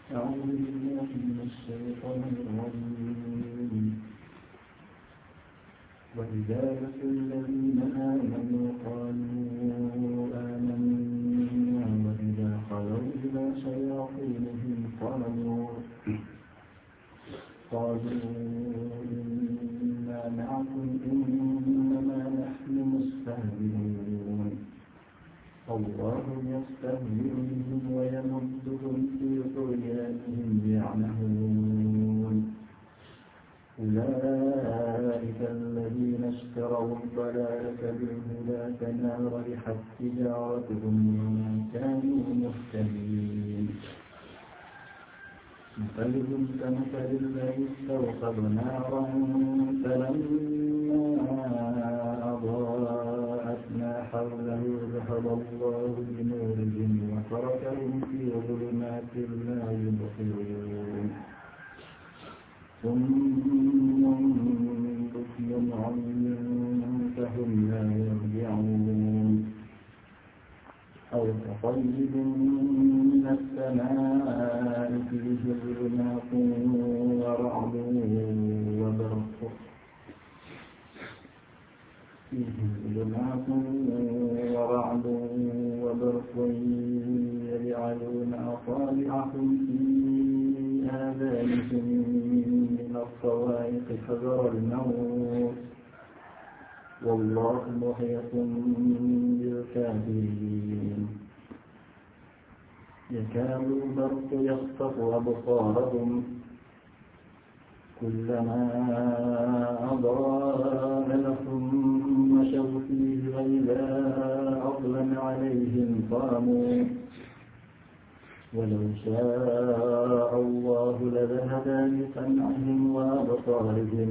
أعوذ بالله من الشيطان الرجيم وإذا لقوا الذين آمنوا قالوا آمنا وإذا خلوا إلى شياطينهم قالوا إنا معكم إنما نحن مستهزئون الله يستهزئ بهم ويمدهم في طغيانهم يعمهون أولئك الذين اشتروا الضلالة بالهدى فما ربحت تجارتهم وما كانوا مهتدين مثلهم كمثل الذي استوقد نارا فلما أضاءت ما حوله ذهب الله بنورهم وتركهم في ظلمات لا يبصرون ثم بكم عمي فهم لا يرجعون أو كطيب من السماء فيه ظلمات ورعد وبرق يجعلون أصابعهم في آذانهم من الصواعق حذر الموت والله محيط بالكافرين يكاد البرق يخطف أبصارهم كلما أضاء لهم مشوا فيه وإذا أظلم عليهم قاموا ولو شاء الله لذهب بسمعهم وأبصارهم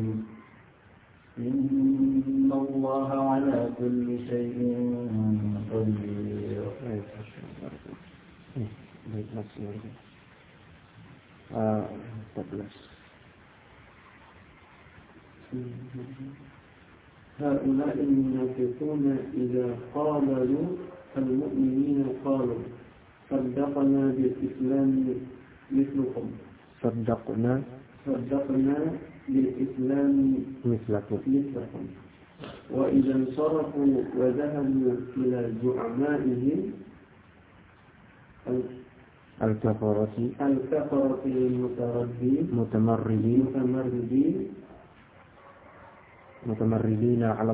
إن الله على كل شيء قدير. هؤلاء المنافقون إذا قابلوا المؤمنين قالوا صدقنا بالإسلام مثلكم صدقنا بالإسلام مثلكم وإذا انصرفوا وذهبوا إلى زعمائهم الكفرة المتمردين على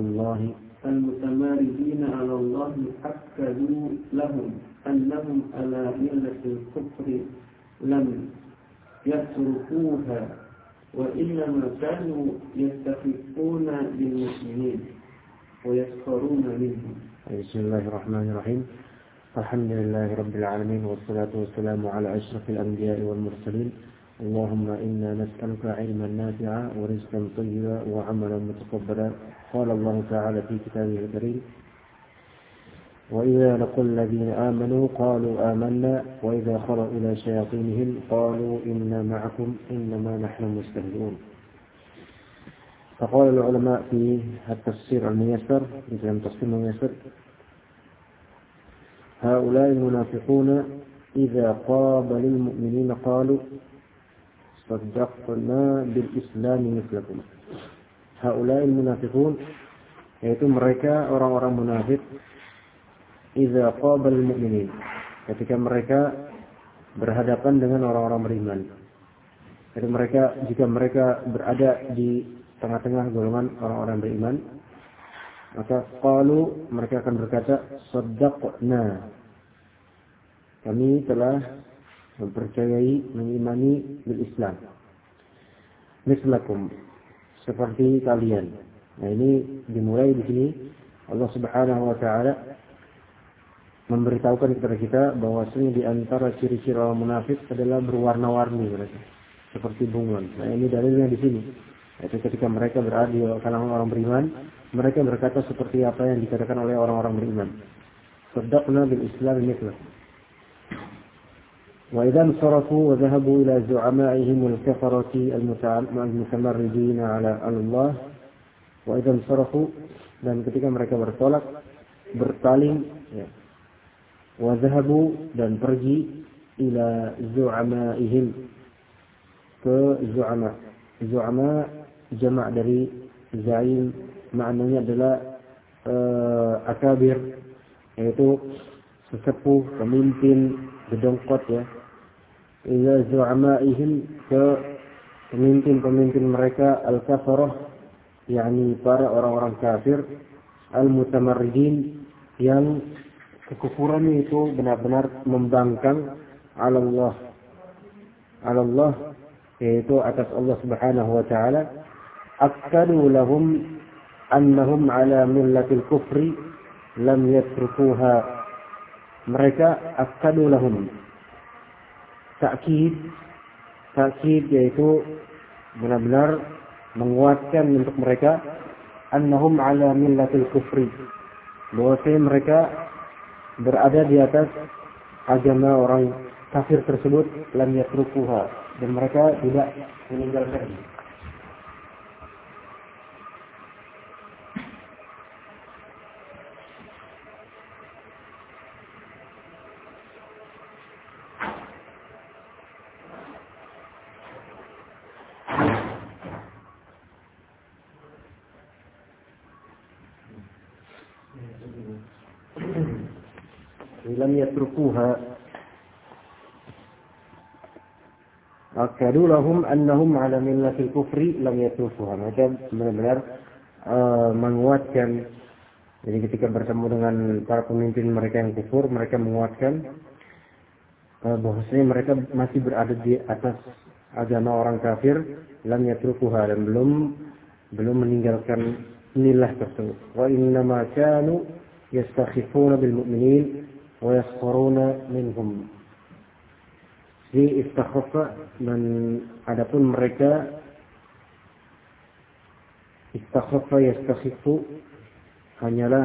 الله أكدوا لهم أنهم على ملة الكفر لم يتركوها وإنما كانوا يستخفون بالمسلمين ويسخرون منهم. بسم الله الرحمن الرحيم. الحمد لله رب العالمين والصلاة والسلام على أشرف الأنبياء والمرسلين. اللهم إنا نسألك علما نافعا ورزقا طيبا وعملا متقبلا. قال الله تعالى في كتابه الكريم وإذا لقوا الذين آمنوا قالوا آمنا وإذا خلوا إلى شياطينهم قالوا إنا معكم إنما نحن مستهزئون. فقال العلماء في التفسير الميسر هؤلاء المنافقون إذا قابلوا المؤمنين قالوا صدقنا بالإسلام مثلكم. Haulai munafiqun, yaitu mereka orang-orang munafik, idza qabal mu'minin, ketika mereka berhadapan dengan orang-orang beriman. Jadi jika mereka berada di tengah-tengah golongan orang-orang beriman, maka qalu, mereka akan berkata saddaqna, kami telah mempercayai, mengimani bil Islam, mislakum, seperti kalian. Nah, ini dimulai di sini Allah Subhanahu wa taala memberitahukan kepada kita bahwasanya di antara ciri-ciri orang munafik adalah berwarna-warni mereka, seperti bunglon. Nah, ini dalilnya di sini. Yaitu ketika mereka berada di kalangan orang beriman, mereka berkata seperti apa yang dikatakan oleh orang-orang beriman. Saddaqna bil Islam mithlakum. وإذا انصرفوا وذهبوا إلى زعمائهم الكفرة المتمردين على الله وإذا انصرفوا, dan ketika mereka bertolak, berpaling, ya. وذهبوا, dan pergi ila zu'amaihim, ke zu'ama. Zu'ama jamak dari zaim, maknanya adalah akabir, yaitu sesepuh, pemimpin, gedongkot ya. Ila zu'amaihim, ke pemimpin-pemimpin mereka, al-kafarah, yakni para orang-orang kafir, al-mutamarridin, yang kekufurannya itu benar-benar membangkang Allah, yaitu atas Allah Subhanahu wa taala. Akkadu lahum annahum ala millatil kufri lam yatrukuha. Mereka akkadu lahum, takkid yaitu benar-benar menguatkan untuk mereka, annahum ala millatil kufri, bahwasanya mereka berada di atas agama orang kafir tersebut, lam yatrukuha, dan mereka tidak meninggalkannya. Lam yatrukuha. Akadu lahum annahum ala millatil kufri lam yatrukuha. Mereka benar-benar menguatkan. Jadi ketika bertemu dengan para pemimpin mereka yang kufur, mereka menguatkan bahwasanya mereka masih berada di atas agama orang kafir, lam yatrukuha, dan belum meninggalkan millah tersebut. Wa innama kanu yastakhifuna bil mu'minin wa yaskharuna minhum. Di istakhafa, dan adapun mereka istakhafa yastakhifu hanyalah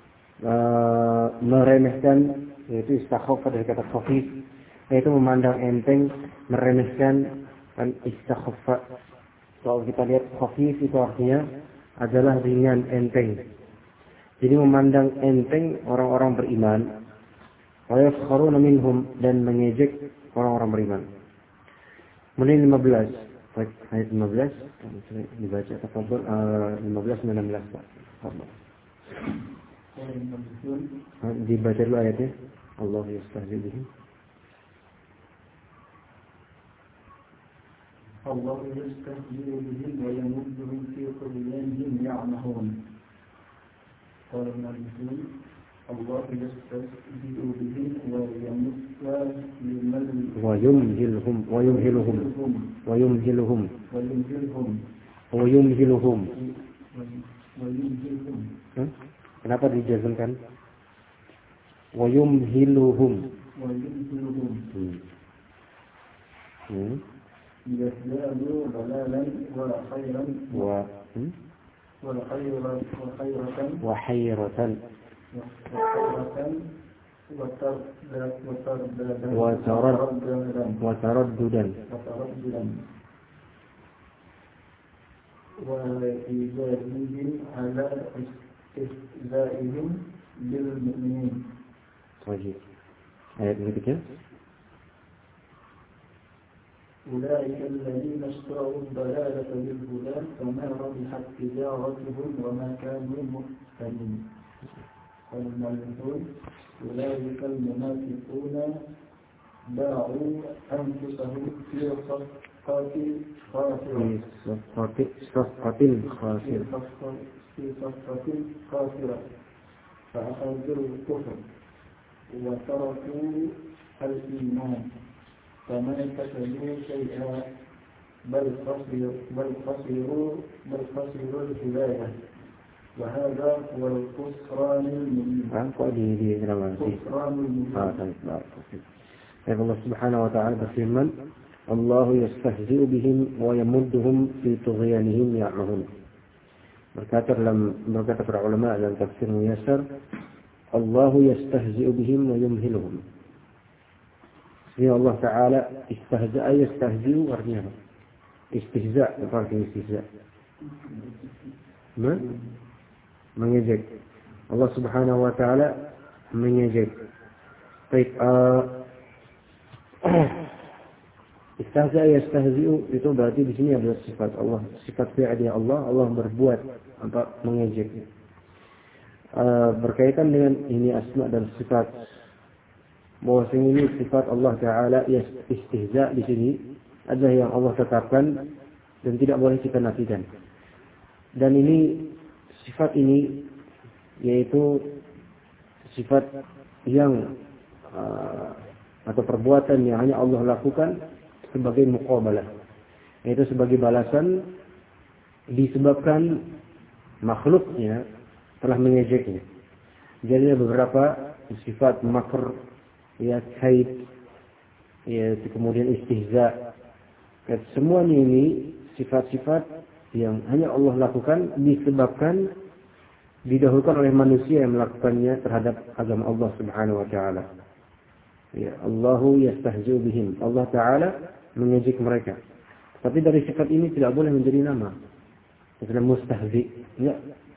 meremehkan, yaitu istakhafa dari kata khafif, yaitu memandang enteng, meremehkan. Dan istakhafa, kalau kita lihat khafif itu artinya adalah ringan, enteng. Jadi memandang enteng orang-orang beriman. Wa yaskharuna minhum, dan mengejek orang-orang beriman. Kemudian 15, ayat 15 dibaca tafadhol, 15 dan 16 Pak. Dibaca dulu ayatnya. Allah yastahzi bihim. Allah yastahzi bihim wa yamudduhum fi tughyanihim ya'mahun. Qala an-nabiyyun Allah yastahzi bihim wa yumhiluhum Kenapa dijazmkan? Wa yumhiluhum. Yazdadu dalalan wa khairan wa hayratan وترددا وإيجابهم على استهزائهم بالمؤمنين. طيب. آية berikutnya. أولئك الذين اشتروا الضلالة بالهدى فما ربحت تجارتهم وما كانوا مهتدين. والمؤمنون أولئك المنافقون باعوا أنفسهم في صفقة خاسرة فأخذوا الكفر وتركوا الإيمان فما كسبوا شيئا بل خسروا الهداية وهذا هو الخسران المبين. Allah Subhanahu wa taala berfirman, Allah yastahzi'u bihim wa yamudduhum fi tughyanihim ya'mahun. Berkata para ulama dalam tafsir Muyassar, Allah yastahzi'u bihim wa yumhiluhum. Ya Allah taala istahza'a yastahzi'u artinya apa? Istihza', apa artinya istihza'? Mengejek. Allah Subhanahu wa taala mengejek. Baik, Istahza yastahzi'u itu berarti di sini adalah sifat Allah, sifat fi'li Allah. Allah berbuat apa mengejek. Berkaitan dengan ini asma dan sifat. Bahwa ini sifat Allah Taala istihza di sini adalah yang Allah tetapkan dan tidak boleh kita nafikan. Dan ini sifat ini yaitu sifat yang atau perbuatan yang hanya Allah lakukan sebagai muqabalah, yaitu sebagai balasan disebabkan makhluknya telah mengejeknya. Jadi ada beberapa sifat makr, ya kaid, ya kemudian istihza. Semuanya ini sifat-sifat yang hanya Allah lakukan disebabkan didahulukan oleh manusia yang melakukannya terhadap agama Allah Subhanahu wa taala. Ya, Allahu yastahzi'u bihim. Allah Taala mengejek mereka. Tapi dari sifat ini tidak boleh menjadi nama. Itu mustahzi. Ya.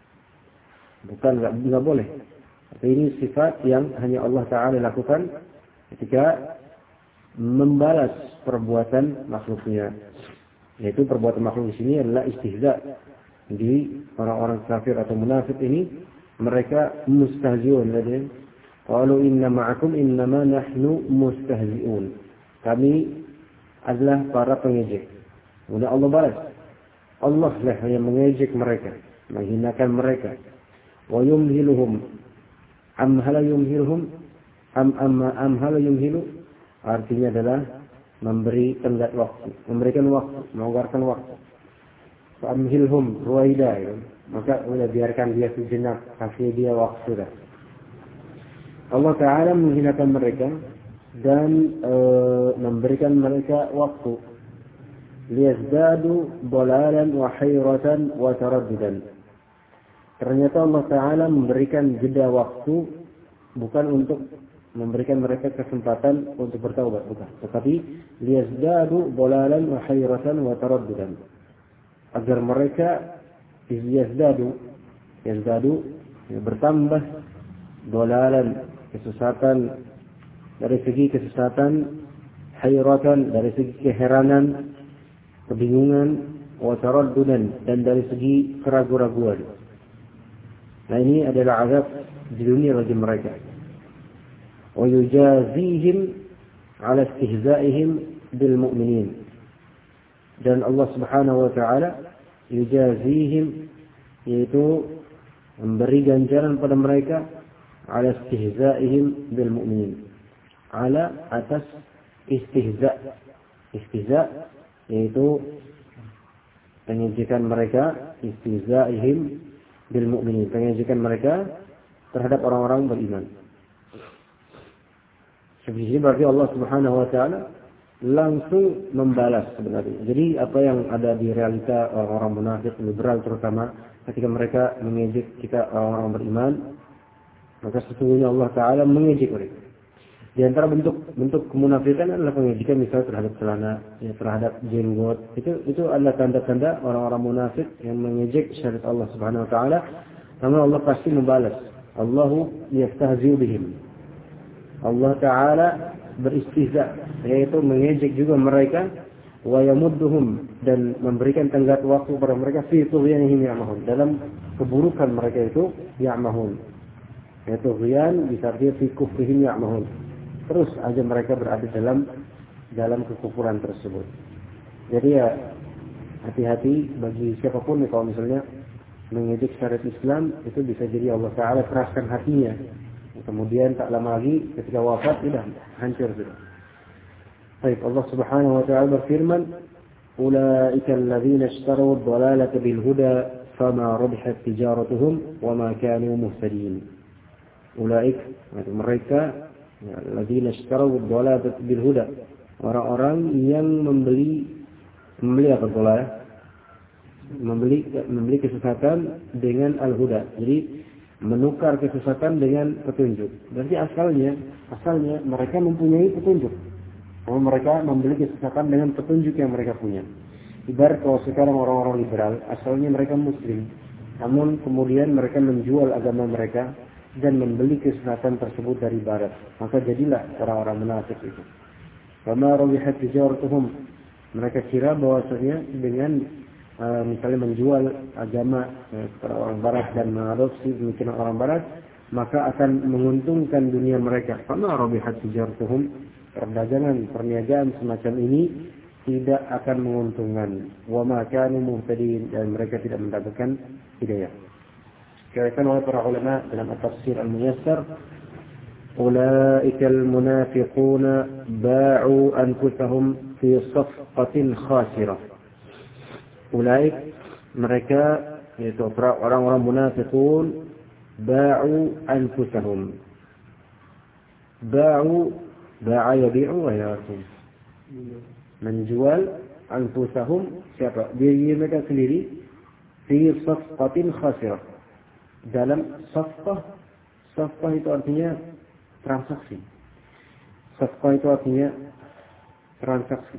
Bukan enggak boleh. Tapi ini sifat yang hanya Allah Taala lakukan ketika membalas perbuatan makhluknya. Yaitu perbuatan makhluk di sini adalah istihza. Di orang-orang kafir atau munafik ini mereka mustahzi'un. Qalu inna ma'akum innama nahnu mustahzi'un. Kami adalah para pengejek. Kemudian Allah balas. Allah lah yang mengejek mereka, menghinakan mereka. Wa yumhiluhum. Amhala yumhiluhum. Amhala yumhilu. Artinya adalah memberi tenggat waktu, memberikan waktu, melonggarkan waktu. Amhilhum ruwaida, ya. Maka udah biarkan dia sejenak, kasih dia waktu dah. Allah Ta'ala menghinakan mereka dan memberikan mereka waktu. Liyazdadu dalalan wa hayratan wa taraddudan. Ternyata Allah Ta'ala memberikan jeda waktu bukan untuk memberikan mereka kesempatan untuk bertaubat, bukan. Tetapi liyazdadu dalalan wa hayratan wa taraddudan. Agar mereka yazdadu ya, bertambah dalalan kesesatan, dari segi kesesatan, hayratan dari segi keheranan, kebingungan, wa taraddudan dan dari segi keraguan-raguan. Nah, ini adalah azab di dunia bagi mereka. Wa yujazihim ala istihza'ihim bil mu'minin. Dan Allah Subhanahu wa taala yujazihim, yaitu memberi ganjaran pada mereka ala istihza'ihim bil mu'minin. Ala atas istihza. Istihza yaitu pengejekan mereka, istihza'ihim bil mu'minin, pengejekan mereka terhadap orang-orang beriman. Sebenarnya berarti Allah Subhanahu wa taala langsung membalas sebenarnya. Jadi apa yang ada di realita orang-orang munafik, liberal terutama, ketika mereka mengejek kita orang-orang beriman, maka sesungguhnya Allah Ta'ala mengejek mereka. Di antara bentuk kemunafikan adalah pengejekan misalnya terhadap celana, ya, terhadap jenggot. Itu adalah tanda-tanda orang-orang munafik yang mengejek syariat Allah Subhanahu Wa Ta'ala. Namun Allah pasti membalas. Allahu yastahzi'u bihim. Allah Ta'ala beristihza, yaitu mengejek juga mereka, wa yamudduhum, dan memberikan tenggat waktu kepada mereka fi tughyanihim ya'mahun, dalam keburukan mereka itu ya'mahun, yaitu tughyan bisa artinya fi kufrihim ya'mahun, terus aja mereka berada dalam kekufuran tersebut. Jadi ya hati-hati bagi siapapun kalau misalnya mengejek syariat Islam, itu bisa jadi Allah Ta'ala keraskan hatinya. Kemudian tak lama lagi ketika wafat sudah hancur sudah. Baik, Allah Subhanahu wa taala berfirman, "Ulaika alladzina ishtaraw ad-dalalata bil huda fama rabihat tijaratuhum wama kanu muhtadin." Ulaik, mereka alladzina ishtaraw ad-dalalata bil huda, orang-orang yang membeli apa pula? Membeli kesesatan dengan al-huda. Jadi menukar kesesatan dengan petunjuk. Berarti asalnya mereka mempunyai petunjuk. Mereka membeli kesesatan dengan petunjuk yang mereka punya. Ibarat kalau sekarang orang-orang liberal, asalnya mereka muslim, namun kemudian mereka menjual agama mereka dan membeli kesesatan tersebut dari barat. Maka jadilah orang-orang munafik itu. Fama rabihat tijaratuhum. Mereka kira bahwasanya dengan misalnya menjual agama kepada orang barat dan mengadopsi pemikiran orang barat, maka akan menguntungkan dunia mereka. Fama rabihat tijaratuhum. Perdagangan, perniagaan semacam ini tidak akan menguntungkan. Wa ma kanu muhtadin, dan mereka tidak mendapatkan hidayah. Dikatakan oleh para ulama dalam At-Tafsir Al-Muyassar, ulaika al-munafiquna ba'u anfusahum fi safqatin khasirah. Ulaik, mereka yaitu orang-orang munafiqun, ba'u anfusahum. Ba'a yabi'u wa yarkum. Menjual anfusahum, siapa? Diri mereka sendiri, fi safqatin khasirah. Dalam safqah itu artinya transaksi. Safqah itu artinya transaksi.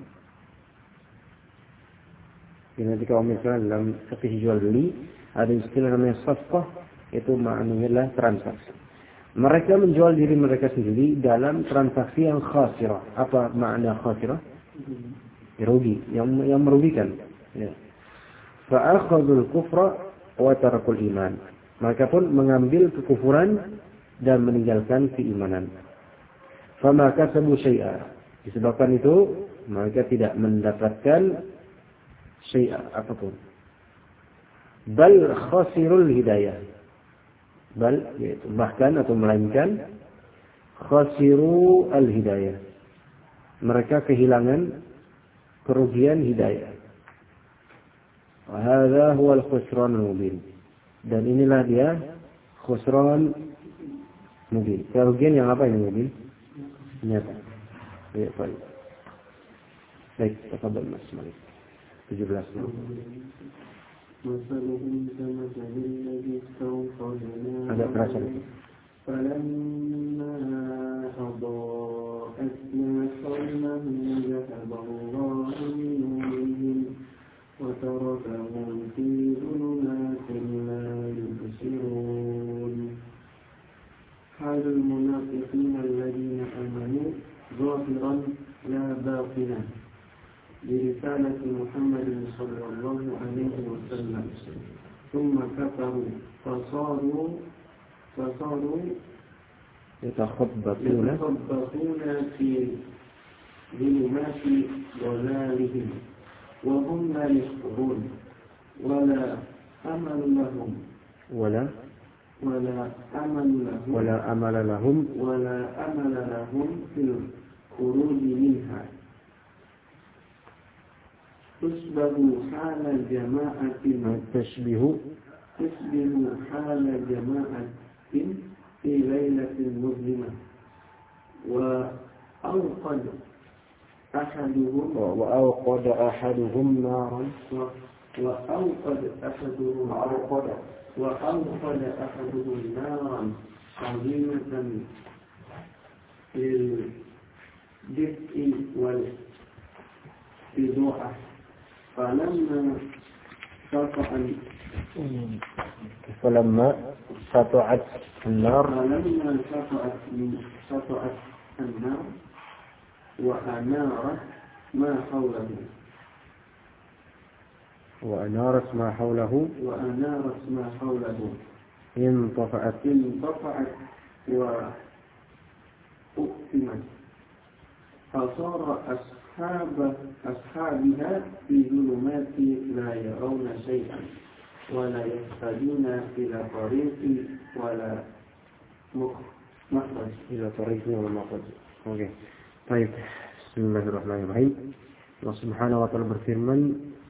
Jadi nanti kalau misalnya dalam fikih jual beli ada istilah namanya safqah, itu maknanya adalah transaksi. Mereka menjual diri mereka sendiri dalam transaksi yang khasirah. Apa makna khasirah? Rugi, yang merugikan. Ya. Fa'akhadul kufra wa tarakul iman. Mereka pun mengambil kekufuran dan meninggalkan keimanan. Fama kasabu syai'a. Disebabkan itu mereka tidak mendapatkan syai'a apapun. Bal khasirul hidayah. Bal, yaitu bahkan atau melainkan khasiru al-hidayah. Mereka kehilangan kerugian hidayah. Wa hadza huwa al-khusran al-mubin. Dan inilah dia khusran mubin. Kerugian yang apa ini mubin? Nyata. Ya, baik. Baik, tafadhal Mas Malik. 17. Agak kerasa. فلما أضاءت ما حوله ذهب الله بنورهم وتركهم في ظلمات لا يبصرون. حال المنافقين الذين آمنوا ظاهرا لا باطنا برسالة محمد صلى الله عليه وسلم ثم كفروا فصاروا يتخبطون في ظلمات ضلالهم وهم لا يشعرون ولا أمل لهم في الخروج منها. تشبه حال جماعة في ليلة مظلمة وأوقد أحدهم نارا عظيمة للدفء والفضوحة فلما سطعت النار وأنارت ما حوله انطفأت وأقسمت فصار أصحابها في ظلمات لا يرون شيئا ولا يهتدون إلى طريق ولا مخرج. Oke. Baik. Bismillahirrahmanirrahim. Allah Subhanahu wa taala berfirman,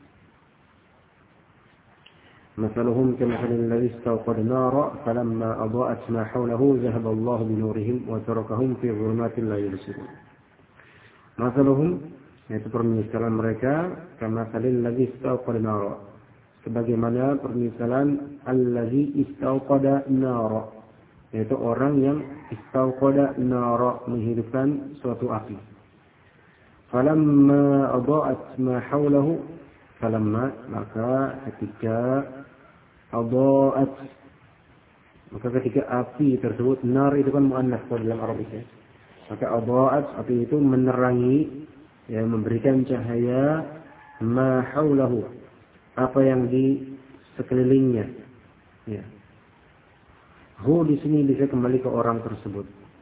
"Mathaluhum kamathalil ladzi istawqada nara falamma adaa'at ma hawlahu dhahaba Allahu bi nurihim wa tarakahum fi dhulumatin la yubsirun." Mathaluhum, yaitu permisalan mereka, kamathalil ladzi istawqada nara. Sebagaimana permisalan alladzi istawqada nara, yaitu orang yang istawqada nara, menghidupkan suatu api. Falamma adaa'at ma hawlahu, falamma, maka ketika adaa'at, maka ketika api tersebut, nar itu kan muannas dalam Arabik ya. Maka adha'at, api itu menerangi, ya, memberikan cahaya ma haulahu, apa yang di sekelilingnya. Ya. Hu di sini bisa kembali ke orang tersebut.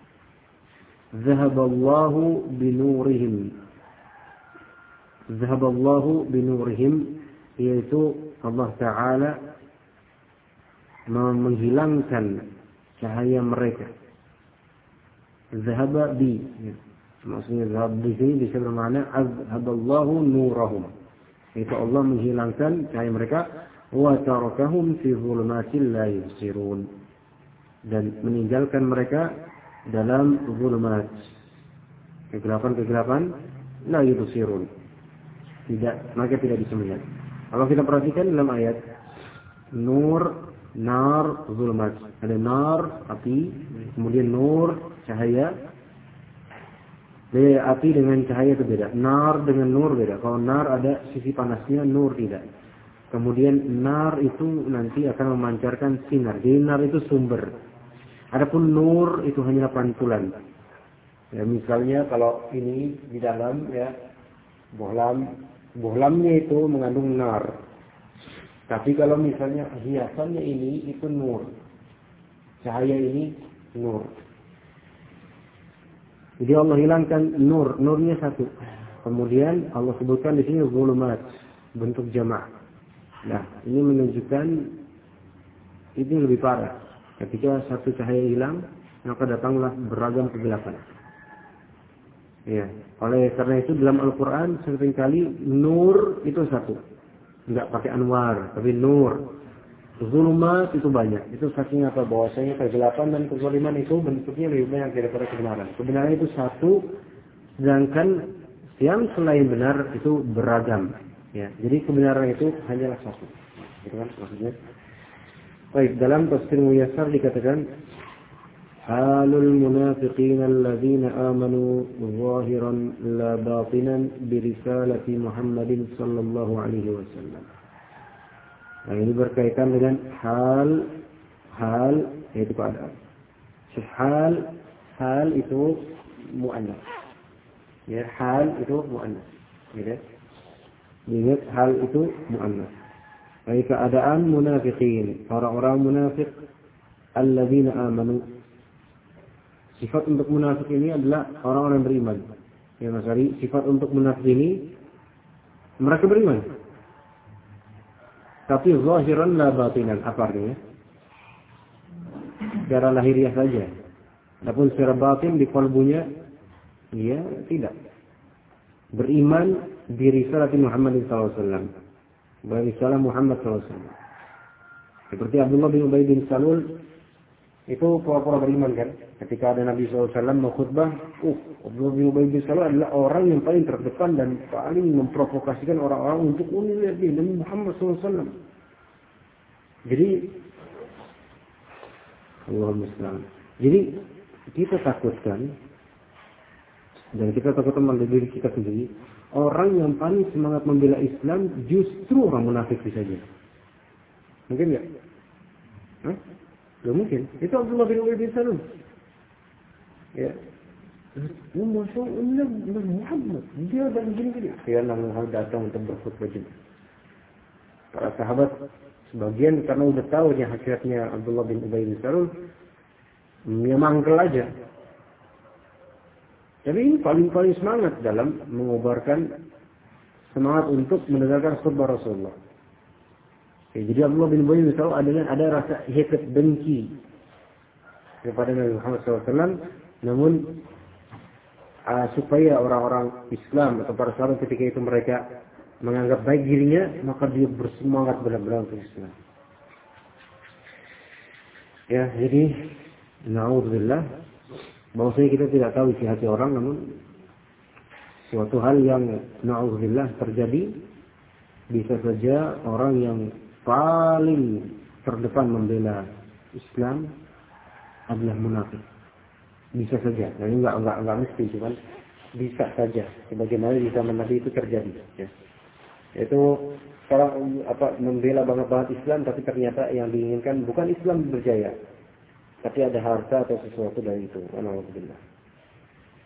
Zahaballahu binurihim. Zahaballahu binurihim, yaitu Allah Ta'ala menghilangkan cahaya mereka. Zahaba bi, ya. Maksudnya zahab di sini bisa bermakna azhaballahu nurahum. Itu Allah menghilangkan cahaya mereka. Wa tarakahum fi dhulumatil la yubsirun. Dan meninggalkan mereka dalam zulumat, kegelapan-kegelapan, la yubsirun. Mereka tidak bisa melihat. Kalau kita perhatikan dalam ayat nur, nar, zulumat. Ada nar, api, kemudian nur, cahaya. Api dengan cahaya itu beda. Nar dengan nur beda. Kalau nar ada sisi panasnya, nur tidak. Kemudian nar itu nanti akan memancarkan sinar. Jadi nar itu sumber. Adapun nur itu hanya pantulan. Ya, misalnya kalau ini di dalam, ya, bohlamnya itu mengandung nar. Tapi kalau misalnya hiasannya ini itu nur. Cahaya ini nur. Jadi Allah hilangkan nur, nurnya satu. Kemudian Allah sebutkan di sini zulumat, bentuk jamak. Nah, ini menunjukkan ini lebih parah. Ketika satu cahaya hilang, maka datanglah beragam kegelapan. Ya, oleh karena itu dalam Al-Quran seringkali nur itu satu, enggak pakai anwar, tapi nur. Zulumat itu banyak. Itu saking apa? Bahwasanya kegelapan dan kezaliman itu bentuknya lebih banyak daripada kebenaran. Kebenaran itu satu, sedangkan yang selain benar itu beragam. Ya, jadi kebenaran itu hanyalah satu. Gitu kan maksudnya? Baik, dalam tafsir Muyassar dikatakan halul munafiqin alladzina amanu zahiran la batinan bi risalati Muhammadin sallallahu alaihi wasallam. Nah, ini berkaitan dengan hal yaitu keadaan. Hal itu muannas. Ya, hal itu muannas. Gitu. Ingat hal itu muannas. Baik, keadaan munafiqin, orang-orang munafik alladzina amanu. Sifat untuk munafik ini adalah orang-orang beriman. Ya, Mas Ari, sifat untuk munafik ini mereka beriman. Tapi zahiran la batinan, apa artinya? Secara lahiriah saja. Adapun secara batin di kalbunya, dia tidak. Beriman bi risalati Muhammad sallallahu alaihi wasallam. Berisalah Muhammad sallallahu alaihi wasallam. Seperti Abdullah bin Ubay bin Salul itu pura-pura beriman kan? Ketika ada Nabi sallallahu alaihi wasallam mengkhutbah, Abdullah bin Ubay bin Salul adalah orang yang paling terdepan dan paling memprovokasikan orang-orang untuk lihat Nabi Muhammad sallallahu alaihi wasallam. Jadi Allahumma sallam. Jadi kita takutkan dan kita takutkan pada diri kita sendiri. Orang yang paling semangat membela Islam justru orang munafik saja. Mungkin enggak? Tidak mungkin. Itu Abdullah bin Ubay bin Salul. Ya. Masya Allah Muhammad. Dia dan gini-gini. Dia Muhammad datang untuk berkhutbah Jumat. Para sahabat sebagian karena udah tahu hakikatnya Abdullah bin Ubay bin Salul, dia mangkel aja. Tapi ini paling semangat dalam mengobarkan semangat untuk mendengarkan khutbah Rasulullah. Oke, jadi Abdullah bin Ubay bin Salul ada rasa hatred, dengki kepada Nabi Muhammad SAW. Namun supaya orang-orang Islam atau para sahabat ketika itu mereka menganggap baik dirinya, maka dia bersemangat benar-benar untuk Islam. Ya, jadi na'udzubillah, bahwasanya kita tidak tahu isi hati orang, namun suatu hal yang na'udzubillah terjadi, bisa saja orang yang paling terdepan membela Islam adalah munafik. Bisa saja, nah, ini enggak mesti, cuman bisa saja. Sebagaimana di zaman Nabi itu terjadi. Ya. Itu sekarang membela banget Islam, tapi ternyata yang diinginkan bukan Islam berjaya, tapi ada harta atau sesuatu dari itu. Alhamdulillah.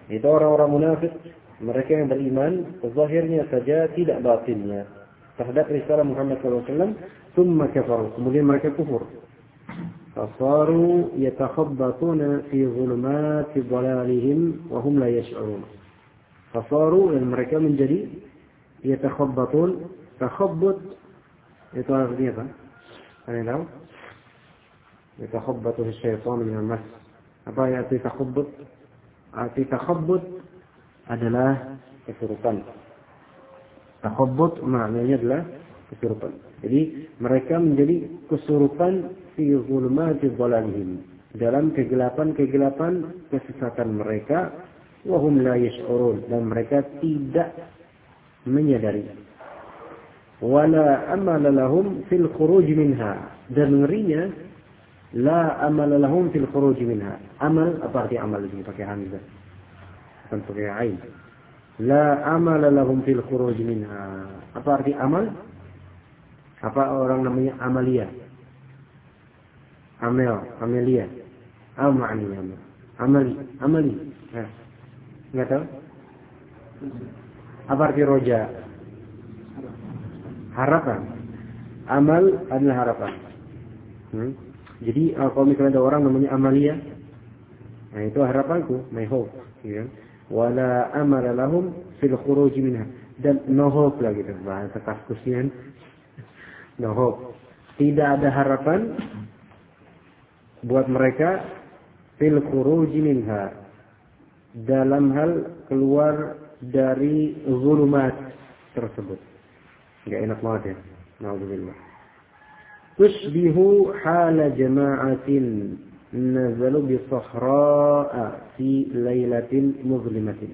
Itu orang-orang munafik, mereka yang beriman zahirnya saja, tidak batinnya terhadap risalah Muhammad SAW. Thumma kafaru, kemudian mereka kufur. Fasaru yatakhabbatuna fi zulumati dhalalihim wa hum la yash'urun. Fasaru, dan mereka menjadi yatakhabbatun. Takhabbut itu artinya apa? Kalian tahu? Yatakhabbatu syaitan min al-mas. Apa arti takhabbut? Arti takhabbut adalah kesurupan. Takhabbut maknanya adalah kesurupan. Jadi mereka menjadi kesurupan fi zulumati dhalalihim, dalam kegelapan-kegelapan kesesatan mereka, wa hum la yash'urun, dan mereka tidak menyadari. Wala amala lahum fil khuruj minha, dan ngerinya la amala lahum fil khuruj minha. Amal, apa arti amal ini pakai hamzah, bukan pakai ain. La amala lahum fil khuruj minha. Apa arti amal? Apa orang namanya amalia? Amelia. Apa maknanya amali? Enggak tahu? Apa arti roja? Harapan. Amal adalah harapan. Jadi kalau misalnya ada orang namanya Amalia, nah itu harapanku, my hope, ya. Wala amala lahum fil khuruj minha, dan no hope lagi gitu bahasa kaskusnya. No hope. Tidak ada harapan buat mereka fil khuruj minha, dalam hal keluar dari zulumat tersebut. Enggak enak banget ya. Nauzubillah. Tushbihu hala jama'atin nazalu bi sahra'a fi lailatin muzlimatin.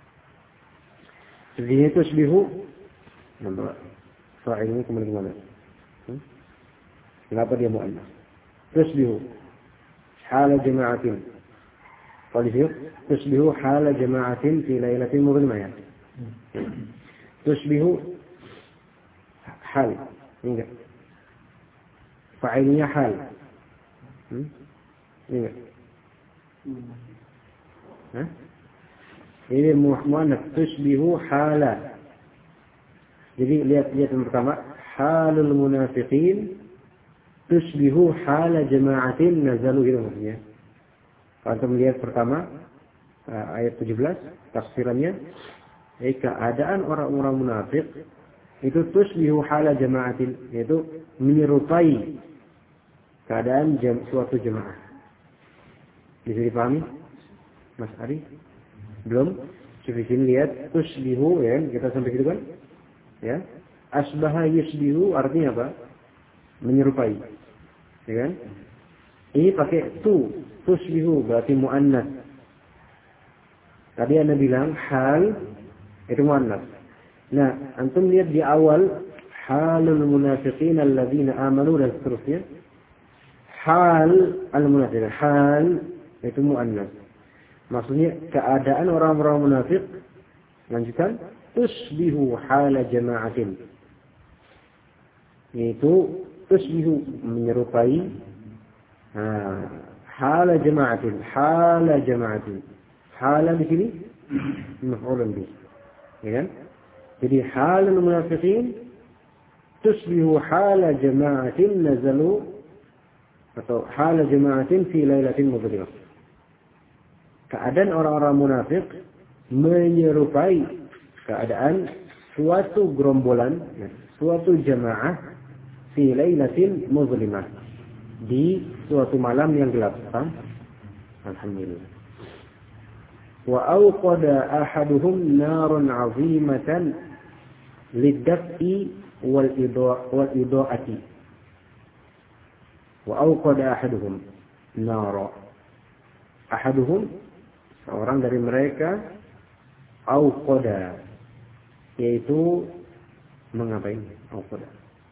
Jadi tushbihu, nampak fa'ilnya kembali ke mana? Kenapa dia mu'annas? Tushbihu hala jama'atin. Qalifiyu tushbihu hala jama'atin fi lailatin muzlimah. Tushbihu hal, enggak. Fa'ilnya hal. Enggak. Ini mu'annas, tushbihu hala. Jadi lihat yang pertama, halul munafiqin tushbihu hala jama'atin nazalu, gitu maksudnya. Kalau kita melihat pertama ayat 17 tafsirannya, keadaan orang-orang munafik itu tushbihu hala jama'atin, yaitu menyerupai keadaan suatu jemaah. Bisa dipahami, Mas Ari? Belum? Coba sini lihat tushbihu, ya, kita sampai gitu kan? Ya, asbaha yusbihu artinya apa? Menyerupai, ya kan? Ini pakai tushbihu berarti muannas. Tadi Anda bilang hal itu muannas. Nah, antum lihat di awal halul munafiqin alladzina amanu dan seterusnya. Hal al-munafiqin, hal itu muannas. Maksudnya keadaan orang-orang munafik. Lanjutkan, tushbihu hala jama'atin. Yaitu tushbihu menyerupai hala jama'atin, hala jama'atin. Hala di sini maf'ulun bih. Ya kan? Jadi halul munafiqin tushbihu hala jama'atin nazalu, atau hala jama'atin fi lailatin mudhlimah. Keadaan orang-orang munafik menyerupai keadaan suatu gerombolan, suatu jamaah fi lailatin mudhlimah, di suatu malam yang gelap. Alhamdulillah. Wa awqada ahaduhum narun 'azimatan lid-daf'i wal ida'ati. Wa awqada ahaduhum nara. Ahaduhum, seorang dari mereka, awqada, yaitu mengapain? Awqada,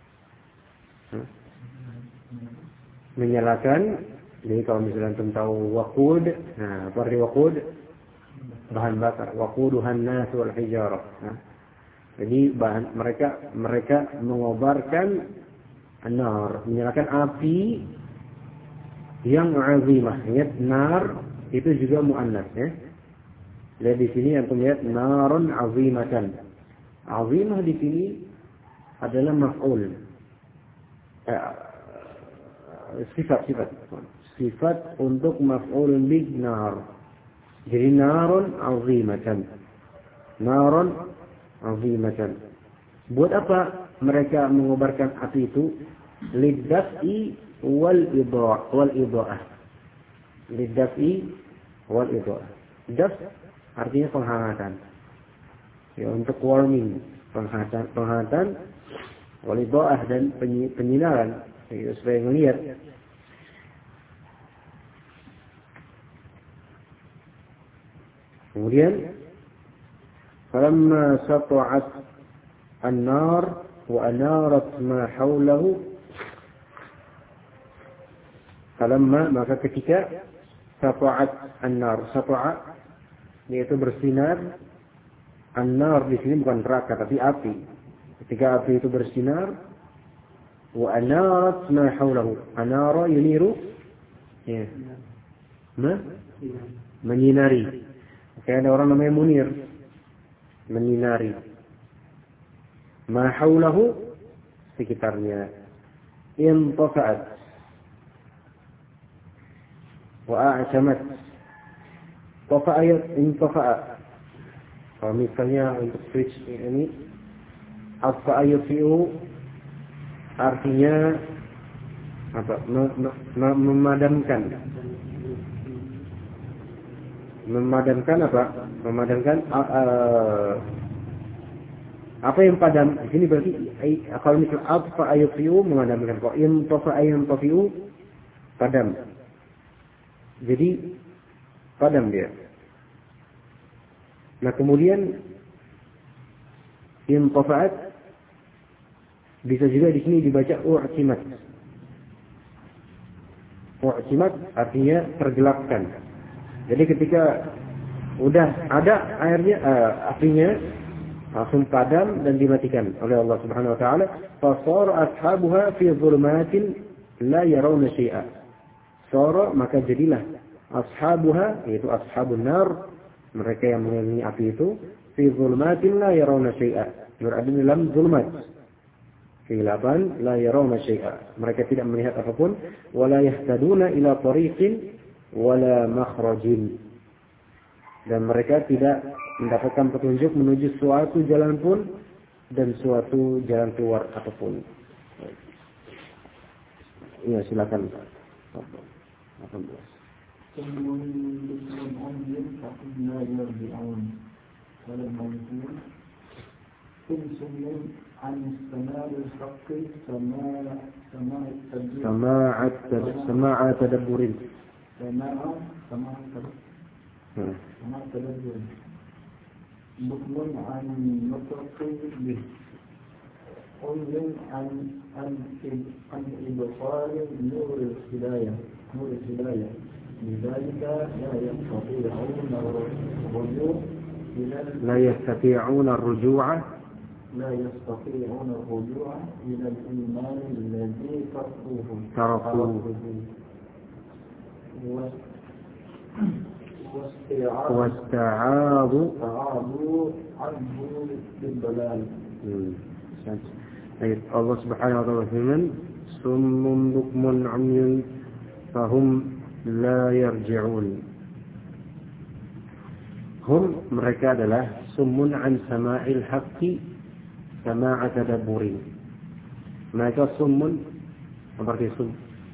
menyalakan. Jadi kalau misalnya antum tahu waqud, nah berarti waqud bahan bakar, waquduhan nas wal hijarah. Jadi bahan mereka mengobarkan nar, menyalakan api yang azimah. Ingat, nar itu juga muannas, ya. Lihat di sini yang lihat narun azimatan. Azimah di sini adalah maf'ul. Sifat untuk maf'ulun bih nar. Jadi narun azimatan. Narun azimatan. Buat apa mereka mengobarkan api itu? Lidaf'i wal idha'ah. Lidaf'i wal idha'ah. Daf artinya penghangatan. Ya, untuk warming, penghangatan, wal idha'ah dan penyinaran, ya, supaya melihat. Kemudian falamma sata'at an-nar wa anarat ma hawlahu, falamma, maka ketika sata'at an-nar, sata'a yaitu bersinar, an-nar di sini bukan neraka tapi api. Ketika api itu bersinar, wa anarat ma hawlahu, anara yuniru, ya, menyinari. Kayak ada orang namanya munir, menyinari. Ma haulahu, sekitarnya. Intafa'at wa a'jamat. Tafa'ayat intafa'a. Kalau misalnya untuk switch ini at-ta'ayyufi'u artinya apa? Memadamkan. Memadamkan apa? Memadamkan apa yang padam? Di sini berarti kalau misal apa ayufiu memadamkan. Kalau intafi'u padam. Jadi padam dia. Nah kemudian intafa'at bisa juga di sini dibaca u'timat. U'timat artinya tergelapkan. Jadi ketika udah ada airnya, apinya langsung padam dan dimatikan oleh Allah Subhanahu wa taala. Fasara ashabuha fi dhulumatin la yarawna syai'a. Sara, maka jadilah ashabuha, yaitu ashabun nar, mereka yang mengelilingi api itu, fi dhulumatin la yarawna syai'a. Berada dalam zulumat. Kegelapan, la yarawna syai'a. Mereka tidak melihat apapun, wala yahtaduna ila tariqin wala makhrajin, dan mereka tidak mendapatkan petunjuk menuju suatu jalan pun dan suatu jalan keluar apapun. Ya, silakan. 18. سماع تدبر سماع تدبر بطل عن نطق به، قل عن إبصار نور الهداية لذلك لا يستطيعون الرجوع إلى الإيمان الذي تركوه واستعاذوا عنه بالضلال. Allah Subhanahu wa taala firman, summun bukmun umyun fahum la yarji'un. Hum, mereka adalah summun an sama'il haqqi sama'a tadabburin. Mereka summun, seperti sum,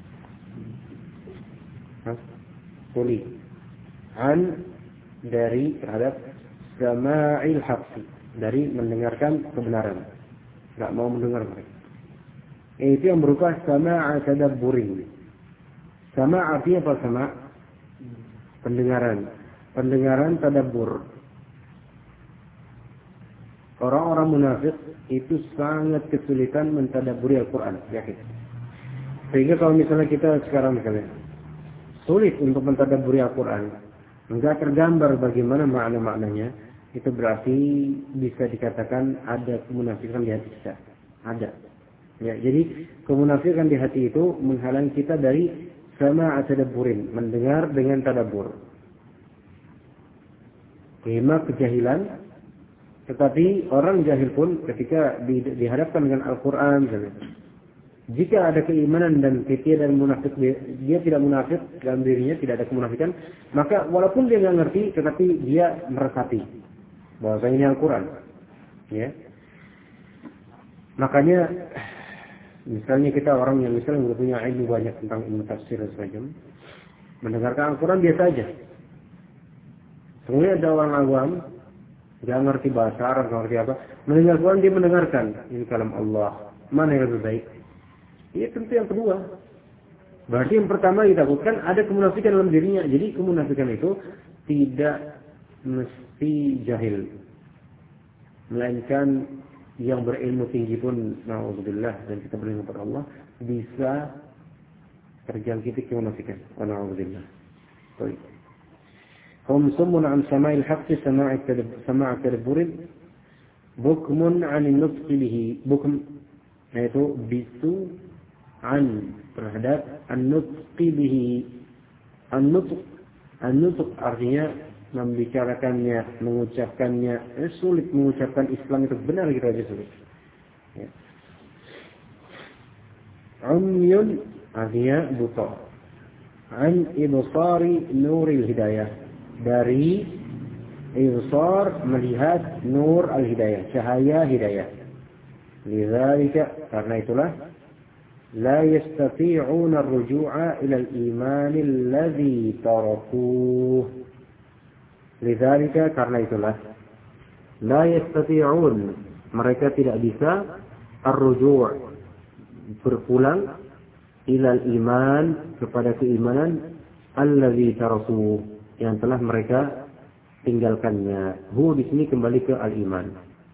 tuli, an dari terhadap sama'il haqqi, dari mendengarkan kebenaran, nggak mau mendengar mereka. Itu yang berupa sama'a tadabburin. Sama artinya apa? Sama pendengaran tadabbur. Orang-orang munafik itu sangat kesulitan mentadabburi Al-Quran, yakin. Sehingga kalau misalnya kita sekarang misalnya sulit untuk mentadabburi Al-Quran, enggak tergambar bagaimana makna-maknanya, itu berarti bisa dikatakan ada kemunafikan di hati kita. Ada. Ya, jadi kemunafikan di hati itu menghalangi kita dari sama tadabburin, mendengar dengan tadabbur. kelima kejahilan. Tetapi orang jahil pun ketika dihadapkan dengan Al-Quran, jika ada keimanan dan ketiadaan munafik, dia tidak munafik dalam dirinya, tidak ada kemunafikan, maka walaupun dia nggak ngerti, tetapi dia meresapi bahwa ini Al-Quran. Ya. Makanya, misalnya kita orang yang misalnya punya ilmu banyak tentang ilmu tafsir dan sebagainya, mendengarkan Al-Quran biasa aja. Kemudian ada orang awam, nggak ngerti bahasa Arab, nggak ngerti apa, mendengar Quran, dia mendengarkan ini kalam Allah, mana yang lebih baik? Ya tentu yang kedua. Berarti yang pertama ditakutkan ada kemunafikan dalam dirinya. Jadi kemunafikan itu tidak mesti jahil, melainkan yang berilmu tinggi pun, na'udzubillah, dan kita berilmu kepada Allah, bisa terjangkiti kemunafikan. Wa na'udzubillah. Baik. هم صم عن سماع الحق سماع التدبر بكم عن النطق به بكم yaitu bisu an terhadap an-nutq bihi. An-nutq artinya membicarakannya, mengucapkannya. Sulit mengucapkan Islam itu benar gitu aja sulit. Ya. Umyun artinya buta. An ibsari nuril hidayah, dari ibsar melihat nur al-hidayah, cahaya hidayah. Lidzalika, karena itulah la yastati'una ar-ruju'a ila al-iman alladhi tarakuh. Lidzalika, karena itulah la yastati'un, mereka tidak bisa ar-ruju' berpulang ila al-iman, kepada keimanan alladhi tarakuh, yang telah mereka tinggalkannya. Hu di sini kembali ke al-iman.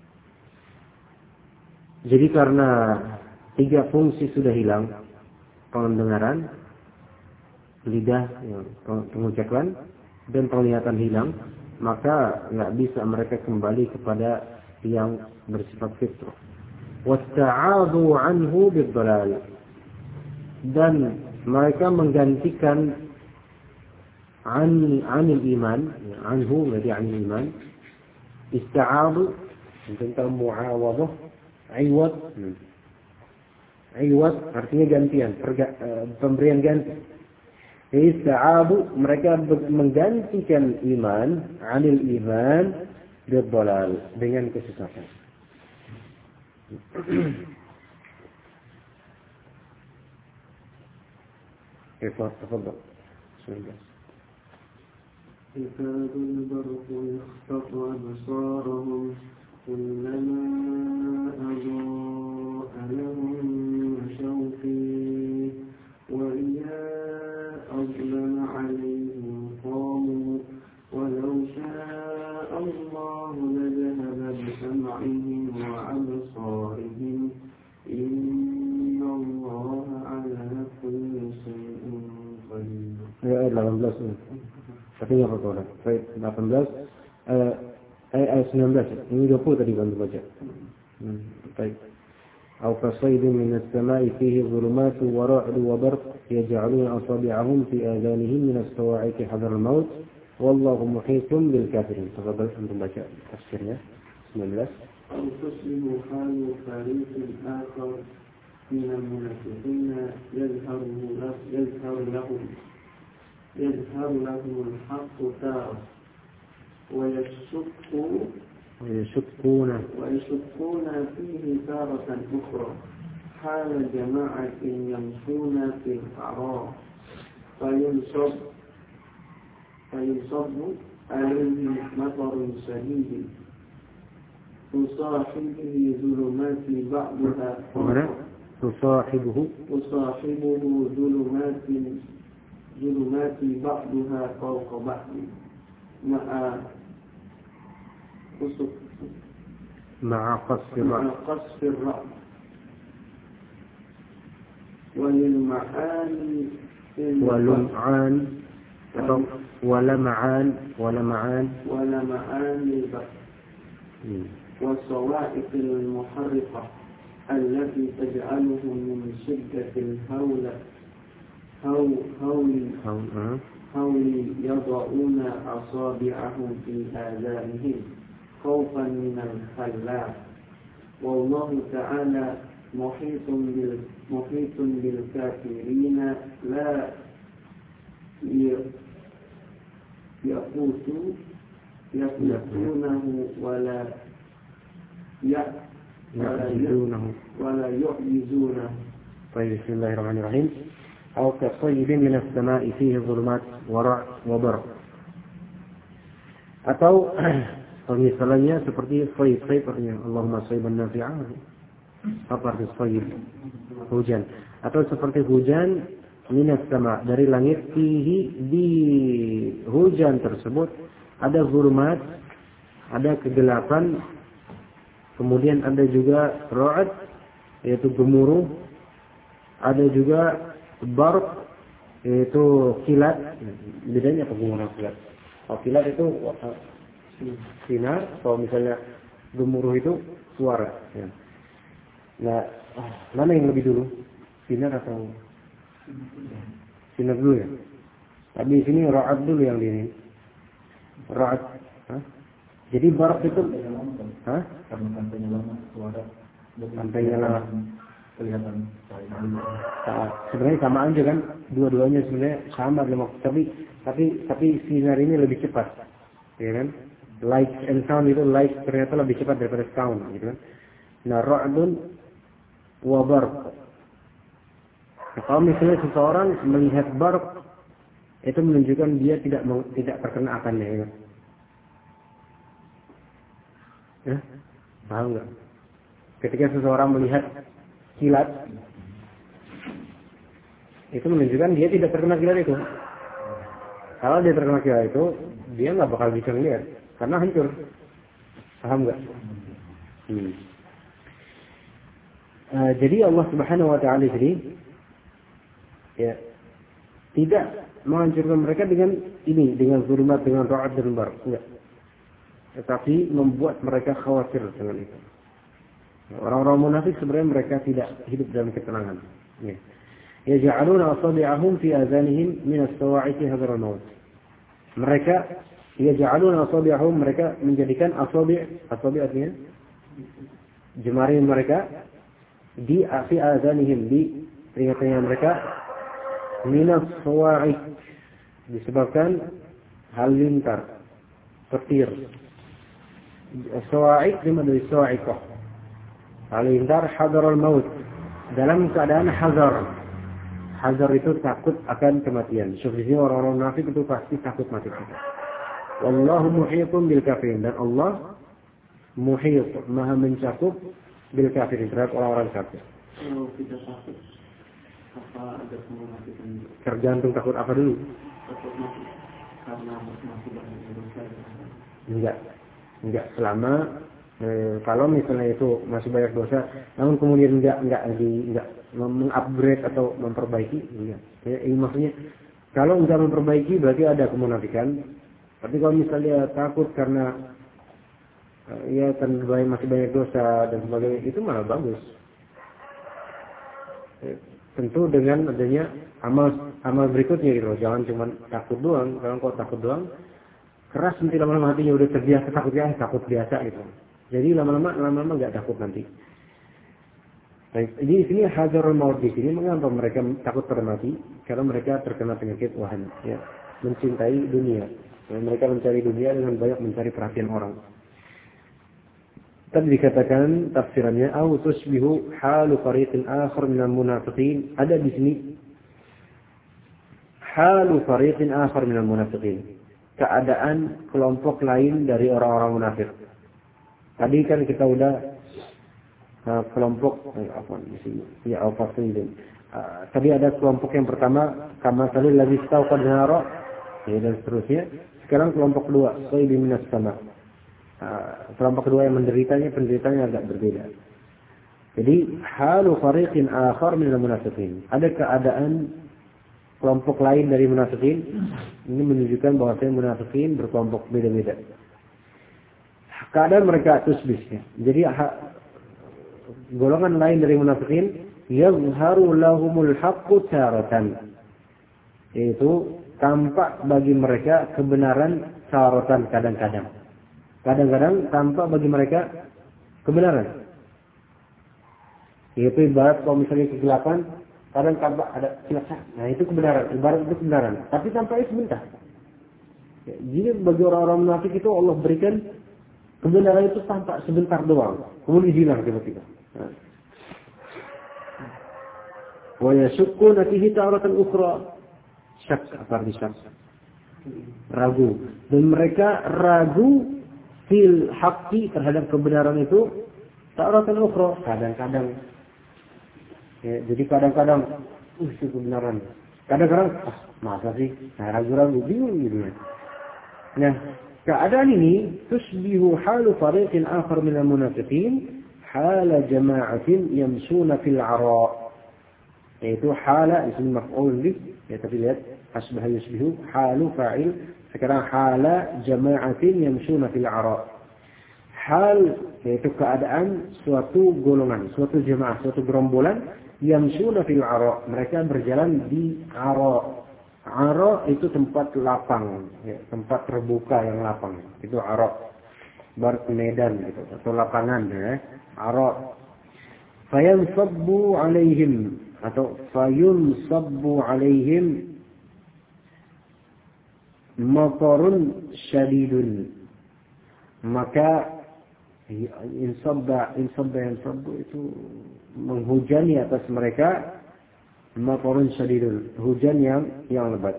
Jadi karena 3 fungsi sudah hilang, pendengaran, lidah, pengucapan, dan penglihatan hilang, maka nggak bisa mereka kembali kepada yang bersifat fitrah. Wasta'adhu anhu bid-dhalal, dan mereka menggantikan anil iman, anhu berarti anil iman, ista'adu tentang muawadah, iwad artinya gantian, pemberian ganti. Ista'adu, mereka menggantikan iman, anil iman bid-dhalal, dengan kesesatan. Tafadhal. Bismillah. يكاد البرق يخطف أبصارهم كلما أضاء لهم مشوا فيه وإذا أظلم عليهم قاموا ولو شاء الله لذهب بسمعهم وأبصارهم إن الله على كل شيء قدير. Ya, 18. Tapi nggak apa-apa. Baik, 18. Ayat 19. Ini 20 tadi bantu baca. Baik. أو كصيد من السماء فيه ظلمات ورعد وبرق يجعلون أصابعهم في آذانهم من الصواعق حذر الموت والله محيط بالكافرين. تفضل أنتم baca tafsirnya. 19. أو تصبح حال فريق آخر من المنافقين يظهر لهم الحق تارة ويشكون فيه تارة أخرى حال جماعة يمشون في الأعراف فينصب عليهم مطر شديد تصاحبه ظلمات بعضها تصاحبه ظلمات بعضها فوق بعض مع قصف الرأس ولمعان البحر والصواعق المحرقة التي تجعلهم من شدة حولي يضعون أصابعهم في آذانهم خوفا من الخلاء والله تعالى محيط بالكافرين لا يقوتونه ولا يعجزونه. طيب بسم الله الرحمن الرحيم. أو كصيب من السماء فيه ظلمات ورعد وبرق. Atau misalnya seperti sayib artinya Allahumma sayyiban nafi'ah. Apa arti sayib? Hujan. Atau seperti hujan minas sama dari langit, fihi di hujan tersebut ada zulumat, ada kegelapan, kemudian ada juga ra'ad yaitu gemuruh, ada juga barq yaitu kilat. Bedanya apa gemuruh kilat? Kalau kilat itu sinar, kalau misalnya gemuruh itu suara. Ya. Nah, mana yang lebih dulu? Sinar atau sinar dulu ya? Tapi di sini ra'ad dulu yang di ini. Ra'ad. Jadi barq itu karena sampainya lama suara sampainya lama kelihatan sebenarnya sama aja kan, dua-duanya sebenarnya sama dalam tapi sinar ini lebih cepat, ya kan? Light and sound itu light ternyata lebih cepat daripada sound, gitu kan? Nah, ra'dun wa barq. Kalau misalnya seseorang melihat barq, itu menunjukkan dia tidak terkena akannya, ya kan? Ya? Paham nggak? Ketika seseorang melihat kilat, itu menunjukkan dia tidak terkena kilat itu. Kalau dia terkena kilat itu, dia nggak bakal bisa melihat, karena hancur. Paham nggak? Jadi Allah Subhanahu Wa Taala ini, ya, tidak menghancurkan mereka dengan ini, dengan zulumat, dengan ra'ad dan barq, enggak. Tetapi membuat mereka khawatir dengan itu. Orang-orang munafik sebenarnya mereka tidak hidup dalam ketenangan. Yaj'aluna asabi'ahum fi azanihim min as-sawa'iqi hadar al-maut. Mereka yaj'aluna asabi'ahum, mereka menjadikan asabi' artinya jemari mereka di fi azanihim, di telinga mereka, min as-sawa'iq, disebabkan halilintar, petir. As-sawa'iq dimana dari sawa'iqah. Halilintar hadarul maut, dalam keadaan hazar. Hazar itu takut akan kematian. Sebenarnya orang-orang munafik itu pasti takut mati. Wallahu muhitun bil kafirin, dan Allah muhit, maha mencakup bil kafirin, terhadap orang-orang kafir. Kalau kita takut, apa ada kemunafikan? Tergantung takut apa dulu. Takut mati karena masih banyak dosa. Enggak selama kalau misalnya itu masih banyak dosa, namun kemudian enggak mengupgrade atau memperbaiki, enggak. Ya, maksudnya kalau enggak memperbaiki berarti ada kemunafikan. Tapi kalau misalnya takut karena ya kan masih banyak dosa dan sebagainya, itu malah bagus. Tentu dengan adanya amal berikutnya gitu, jangan cuma takut doang. Kalau takut doang, keras nanti lama-lama hatinya udah terbiasa takut biasa gitu. Jadi lama-lama nggak takut nanti. Baik, jadi di sini hadarul maut di sini, mengapa mereka takut pada mati? Karena mereka terkena penyakit wahan, ya, mencintai dunia. Ya, mereka mencari dunia dengan banyak mencari perhatian orang. Tadi dikatakan tafsirannya, au tusbihu halu fariqin akhar minal munafiqin. Ada di sini halu fariqin akhar minal munafiqin, keadaan kelompok lain dari orang-orang munafik. Tadi kan kita udah kelompok di sini. Ya, tadi ada kelompok yang pertama, kama salil ladzi istawqad nara, ya, dan seterusnya. Sekarang kelompok kedua, sayyibi minas sama. Kelompok kedua yang penderitanya agak berbeda. Jadi halu fariqin akhar minal munafiqin. Ada keadaan kelompok lain dari munafiqin. Ini menunjukkan bahwa munafiqin berkelompok beda-beda. Keadaan mereka tusbih. Jadi golongan lain dari munafiqin, yazharu lahumul haqqu taratan, yaitu tampak bagi mereka kebenaran syaratan kadang-kadang. Kadang-kadang tampak bagi mereka kebenaran. Yaitu ibarat kalau misalnya kegelapan, kadang tampak ada silakan. Nah itu kebenaran, ibarat itu kebenaran. Tapi tampaknya sebentar. Ya, jadi bagi orang-orang munafik itu Allah berikan kebenaran itu tampak sebentar doang, kemudian hilang tiba-tiba. Wa yashukkuna fihi ta'ratan ukhra. Syak, apa arti syak? Ragu. Dan mereka ragu fil haqqi terhadap kebenaran itu ta'ratan ukhra. Kadang-kadang. Ya, jadi kadang-kadang itu kebenaran. Kadang-kadang masa sih? Nah, ragu-ragu bingung gitu ya. Nah, keadaan ini tusbihu halu fariqin akhar min al-munafiqin hala jama'atin yamsuna fil 'ara. Yaitu hala isim maf'ul bih, ya tapi lihat asbah yusbihu halu fa'il, sekarang hala jama'atin yamsuna fil 'ara. Hal yaitu keadaan suatu golongan, suatu jemaah, suatu gerombolan yamsuna fil 'ara, mereka berjalan di 'ara. 'Ara itu tempat lapang, ya, tempat terbuka yang lapang. Itu 'ara. Bar medan gitu atau lapangan ya. 'Ara. Fayansabbu 'alaihim atau fayunsabbu 'alaihim matarun syadidun. Maka insabba itu menghujani atas mereka matarun syadidun, hujan yang lebat.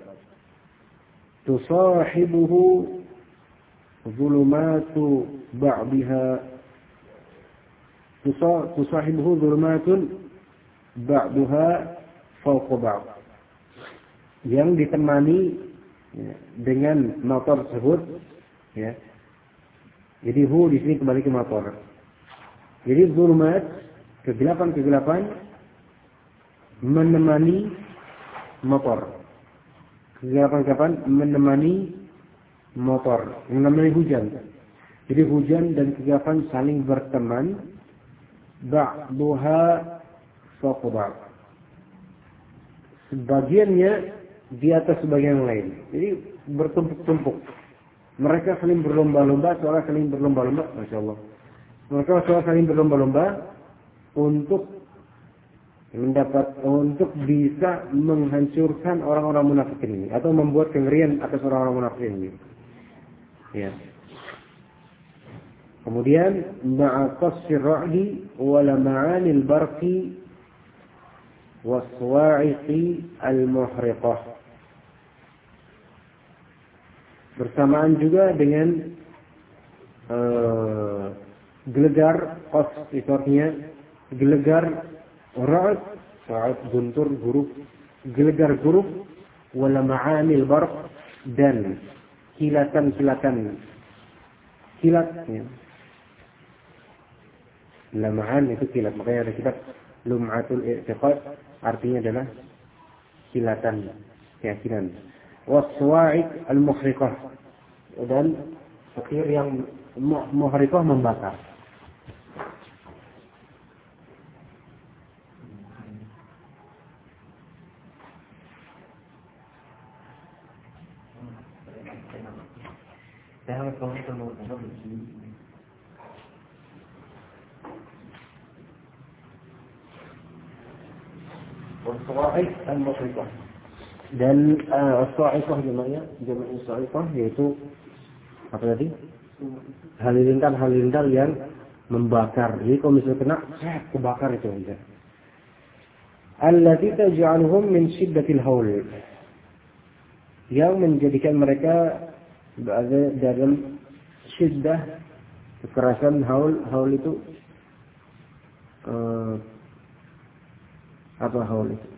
Tusahibuhu zulumatu ba'daha tusahibuhu zulumatun ba'daha fawqa ba'd, yang ditemani ya, dengan motor tersebut ya. Jadi hu di sini kembali ke motor. Jadi zulumat, kegelapan menemani motor. Kegelapan menemani motor, menemani hujan. Jadi hujan dan kegelapan saling berteman. Ba'duha fawqa ba'd. Sebagiannya di atas sebagian lain. Jadi bertumpuk-tumpuk. Mereka saling berlomba-lomba, Masya Allah. Mereka saling berlomba-lomba untuk bisa menghancurkan orang-orang munafik ini atau membuat kengerian atas orang-orang munafik ini. Ya. Kemudian ma'aqassir ra'di wa lama'anil barqi was-wa'iqi al-muhriqah. Bersamaan juga dengan gelegar qas, itu artinya gelegar ra'd, saat guntur huruf, gelegar huruf, wala ma'anil barq, dan kilatan-kilatan kilat ya. Lama'an itu kilat, makanya ada kitab Lum'atul I'tiqad, artinya adalah kilatan, keyakinan. Was-wa'iq al-muhriqah, dan petir yang muhriqah membakar. Was-wa'iq al-muhriqah. Dan as-sa'iqah jama'nya sa'iqah, yaitu apa tadi? Halilintar yang membakar. Jadi kalau misalnya kena, kebakar itu aja. Allati taj'aluhum min shiddatil haul, yang menjadikan mereka berada dalam syiddah, kekerasan. Haul itu apa haul itu?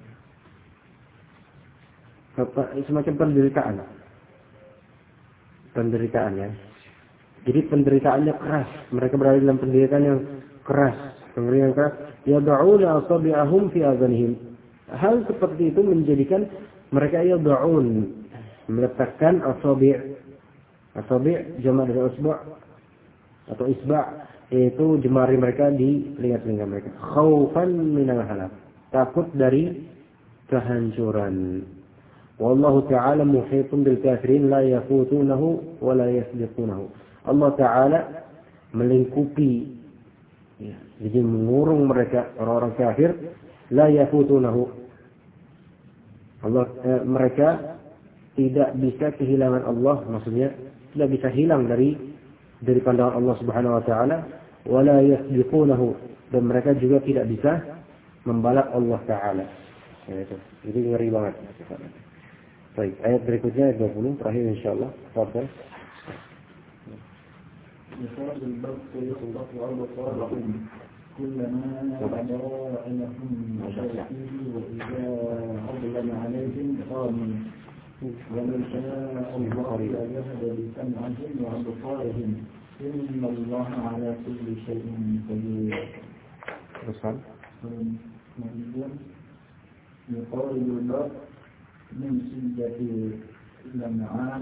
Semacam penderitaan ya. Jadi penderitaannya keras. Mereka berada dalam penderitaan yang keras, pengerian keras. Yad'una asabi'ahum fi adhanihim. Hal seperti itu menjadikan mereka yad'un, meletakkan asabi'. Asabi' jamak dari usbu' atau isba', yaitu jemari mereka di telinga-telinga mereka. Khaufan minal halak, takut dari kehancuran. Wallahu ta'ala muhitun bil kafirin la yafutunahu wa la yasbiqunahu. Allah Ta'ala melingkupi, ya, jadi mengurung mereka orang-orang kafir, la yafutunahu. Mereka tidak bisa kehilangan Allah, maksudnya tidak bisa hilang dari pandangan Allah Subhanahu wa taala, wa la yasbiqunahu, dan mereka juga tidak bisa membalap Allah Ta'ala. Ya, itu. Jadi ngeri banget. Baik, ayat berikutnya ayat 20 terakhir insyaallah. Fadhil. يخرج البرق يخلق أبصارهم كلما أضاء لهم مشوا فيه وإذا أظلم عليهم قاموا ولو شاء الله لذهب بسمعهم وأبصارهم إن الله على كل شيء قدير. يقارب البرق من شدة لمعان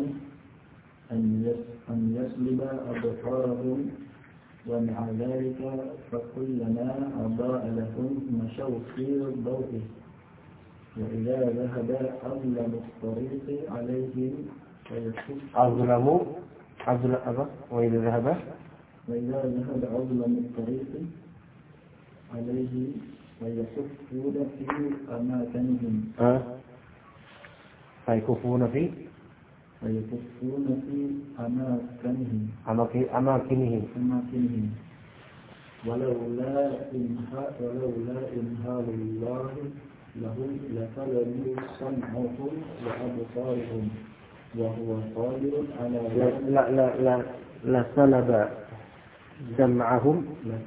أن يسلب أبصارهم ومع ذلك فكلما أضاء لهم مشوا في ضوئه وإذا ذهب أظلم الطريق عليهم وإذا ذهب أظلم الطريق عليه ويكفون في أماكنهم فيكفون في أماكنهم ولولا إنهار الله لهم لسلبوا سمعهم وأبصارهم وهو قادر على لسلب سمعهم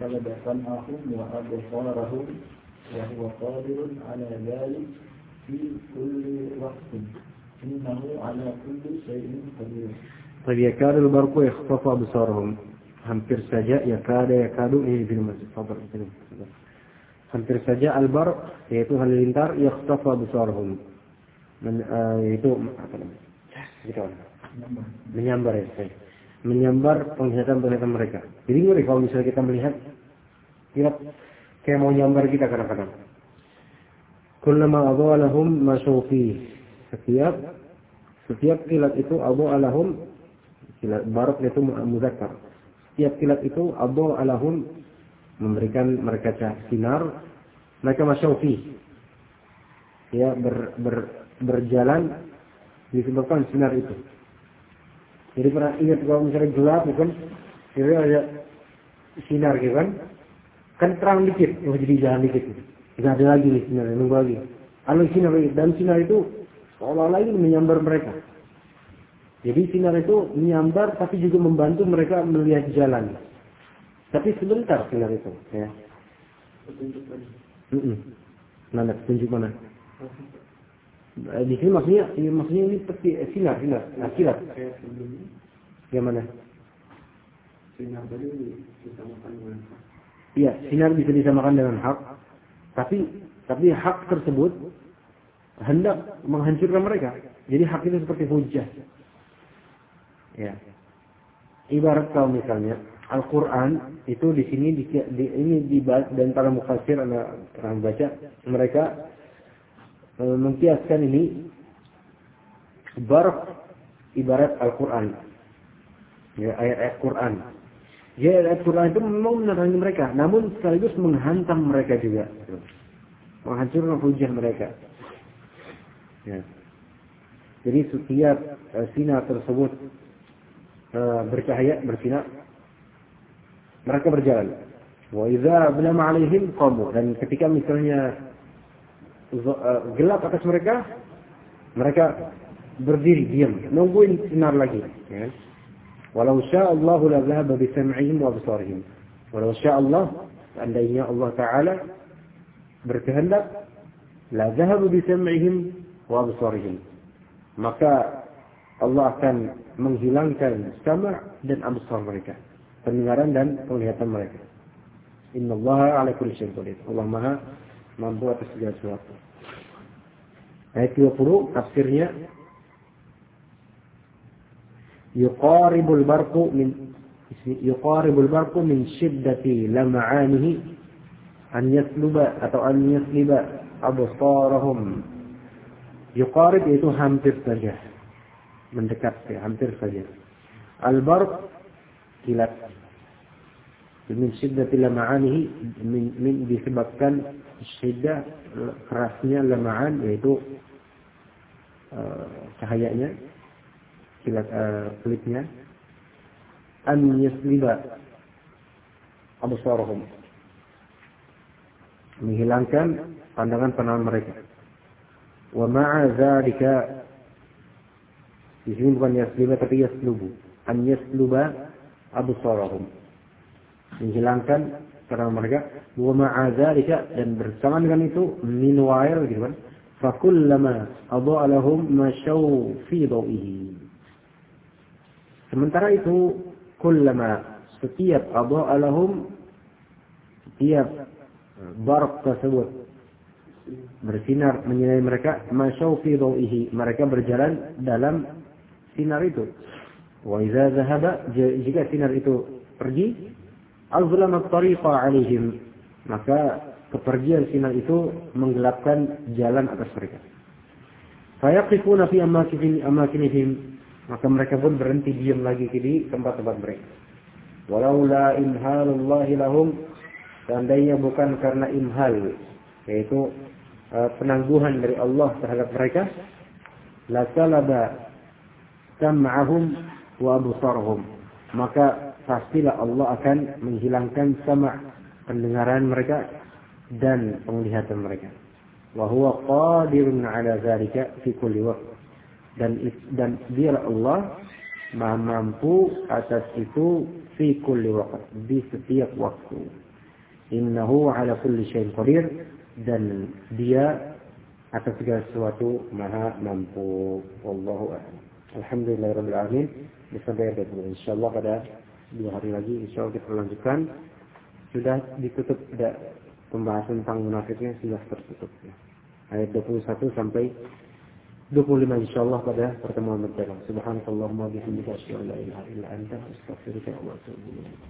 وأبصارهم وهو قادر على ذلك في كل وقت إنه على كل شيء قدير. طيب يكاد البرق يخطف أبصارهم. hampir saja yakadu ini di masjid. Hampir saja al-barq yaitu halilintar yakhtafu absarahum. Yaitu apa namanya? Gitu. Menyambar ya. Menyambar penglihatan mereka. Jadi ngeri kalau misalnya kita melihat kira kayak mau nyambar kita kadang-kadang. Kullama adhalahum mashufi. Setiap kilat itu adhalahum, kilat barq itu muzakkar. Setiap kilat itu adhalahum memberikan mereka sinar, mereka mashufi. Ya berjalan disebabkan sinar itu. Jadi pernah ingat kalau misalnya gelap kan, kira ada sinar gitu kan terang dikit, jadi jalan dikit. Tidak ada lagi nih sinar, nunggu lagi. Kalau sinar dan sinar itu seolah-olah ini menyambar mereka. Jadi sinar itu menyambar tapi juga membantu mereka melihat jalan. Tapi sebentar sinar itu, ya. Mana petunjuk mana? Di sini maksudnya ini seperti sinar, kilat. Yang mana? Sinar tadi disamakan dengan hak. Iya, sinar bisa disamakan dengan hak. Tapi hak tersebut hendak menghancurkan mereka. Jadi hak itu seperti hujjah. Ya. Ibarat kalau misalnya Al-Quran itu di sini ini dibahas dan para mufassir orang baca mereka mengkiaskan ini barq ibarat Al-Quran. Ya, ayat-ayat Quran. Ya, ayat Quran itu memang menerangi mereka, namun sekaligus menghantam mereka juga. Menghancurkan hujah mereka. Ya. Jadi setiap sinar tersebut bercahaya, bersinar, mereka berjalan. Wa idza blama alaihim qamu, dan ketika misalnya gelap atas mereka berdiri diam, nungguin sinar lagi. Ya. Walau syaa Allah la dhahaba bi sam'ihim wa absarihim. Walau syaa Allah, seandainya Allah Ta'ala berkehendak, la dhahaba bi sam'ihim wa absarihim, maka Allah akan menghilangkan sama' dan absar mereka, pendengaran dan penglihatan mereka. Innallaha ala kulli syai'in qadir. Allah Maha mampu atas segala sesuatu. Ayat 20 tafsirnya yuqaribul barqu min shiddati lam'anihi an yasluba absarahum Yuqarib itu hampir saja, mendekat ya, hampir saja. Al-barq kilat. Min syiddatil lama'anihi, min disebabkan syiddah kerasnya lama'an, yaitu cahayanya, kilat pelitnya. An yasliba absarahum, menghilangkan pandangan mereka. Wa ma'a dzalika, di sini bukan yasliba tapi yaslubu. An yasluba absarahum, menghilangkan pandangan mereka. Wa ma'a dzalika, dan bersama dengan itu min wa'il gitu kan. Fa kullama adha'a lahum masyaw fi dawihi. Sementara itu kullama, setiap adha'a lahum, setiap barq tersebut bersinar menyinari mereka, masyaw fi dawihi, mereka berjalan dalam sinar itu. Wa idza dhahaba, jika sinar itu pergi, azlama at-tariqa 'alaihim, maka kepergian sinar itu menggelapkan jalan atas mereka. Fayaqifuna fi amakinihim, maka mereka pun berhenti diam lagi di tempat-tempat mereka. Walaula imhalullahi lahum, seandainya bukan karena imhal, yaitu penangguhan dari Allah terhadap mereka, la salaba sam'ahum wa absarahum, maka pastilah Allah akan menghilangkan sama' pendengaran mereka dan penglihatan mereka. Wa huwa qadirun 'ala dzalika fi kulli waqt, dan dialah Allah Maha mampu atas itu fi kulli waqt, di setiap waktu. Innahu 'ala kulli syai'in qadir, dan dia atas segala sesuatu maha mampu. Wallahu a'lam. Alhamdulillahirabbil alamin. Sampai bertemu insyaallah pada 2 hari lagi, insyaallah kita lanjutkan. Sudah ditutup, pembahasan tentang munafiknya sudah tertutup ya. Ayat 21 sampai 25 insyaallah pada pertemuan berikutnya. Subhanakallahumma wa bihamdika asyhadu an la ilaha illa anta astaghfiruka wa atubu ilaik.